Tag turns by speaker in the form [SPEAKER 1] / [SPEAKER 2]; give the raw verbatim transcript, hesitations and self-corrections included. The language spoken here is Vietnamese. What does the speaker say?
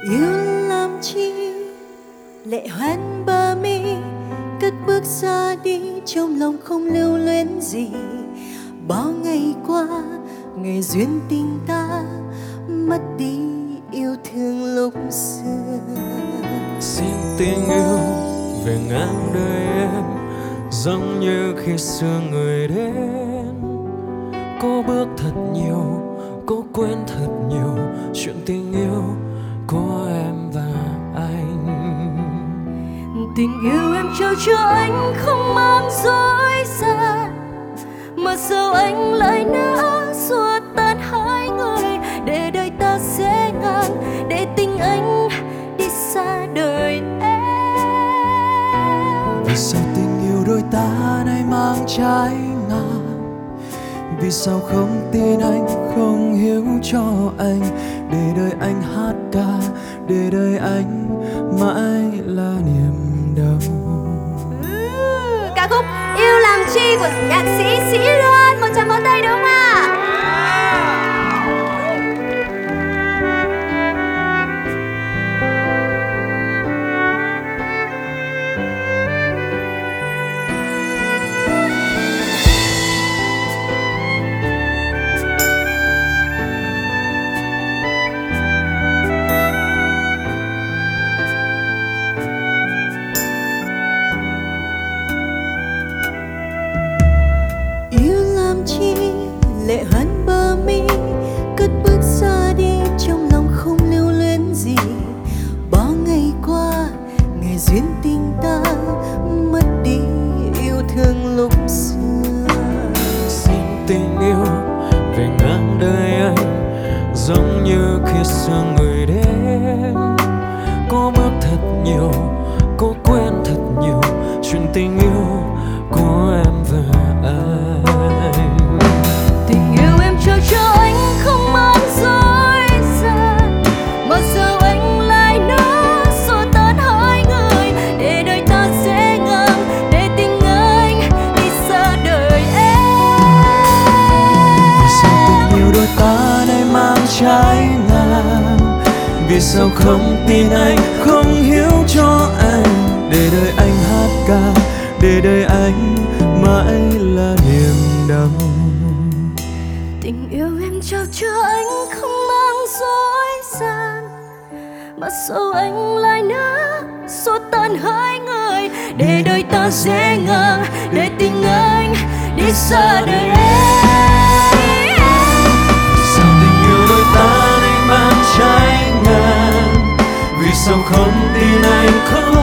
[SPEAKER 1] Yêu làm chi lệ hoen bờ mi, cất bước ra đi trong lòng không lưu luyến gì. Bao ngày qua ngày duyên tình ta mất đi yêu thương lúc xưa.
[SPEAKER 2] Xin tình yêu về ngang đời em, giống như khi xưa người đến. Cô bước thật nhiều, cô quên thật nhiều chuyện tình yêu của em và anh.
[SPEAKER 1] Tình yêu em trao cho anh không mang dối gian, mà sao anh lại nỡ xua tan hai người, để đời ta sẽ ngang, để tình anh đi xa đời em.
[SPEAKER 2] Vì sao tình yêu đôi ta nay mang trái ngang? Vì sao không tin anh, không hiểu cho anh, để đời anh hát ca, để đời anh mãi là niềm đau.
[SPEAKER 1] Ừ, ca khúc Yêu Làm Chi của nhạc sĩ Sĩ Luân, một tràng pháo tay đúng không ạ? Chi lệ hoen bờ mi, cất bước xa đi trong lòng không lưu luyến gì. Bao ngày qua ngày duyên tình ta mất đi yêu thương lúc xưa.
[SPEAKER 2] Xin tình yêu về ngang đời anh, giống như khi xưa người đến. Cô bước thật nhiều, cô quên thật nhiều chuyện tình yêu của em và anh.
[SPEAKER 1] Tình yêu em trao cho anh không mang dối gian, mà sao anh lại nỡ xua tan hai người, để đời ta sẽ ngang, để tình anh đi xa đời em.
[SPEAKER 2] Vì sao tình yêu đôi ta nay mang trái ngang? Vì sao không tin anh, không hiểu cho anh, để đời anh hát ca, để đời anh mãi là niềm đau.
[SPEAKER 1] Tình yêu em trao cho anh không mang dối gian, mà sao anh lại nỡ xua tan hai người, để đời ta sẽ ngang, để tình anh đi xa đời em.
[SPEAKER 2] Sao tình yêu đôi ta nay mang trái ngang? Vì sao không tin anh, không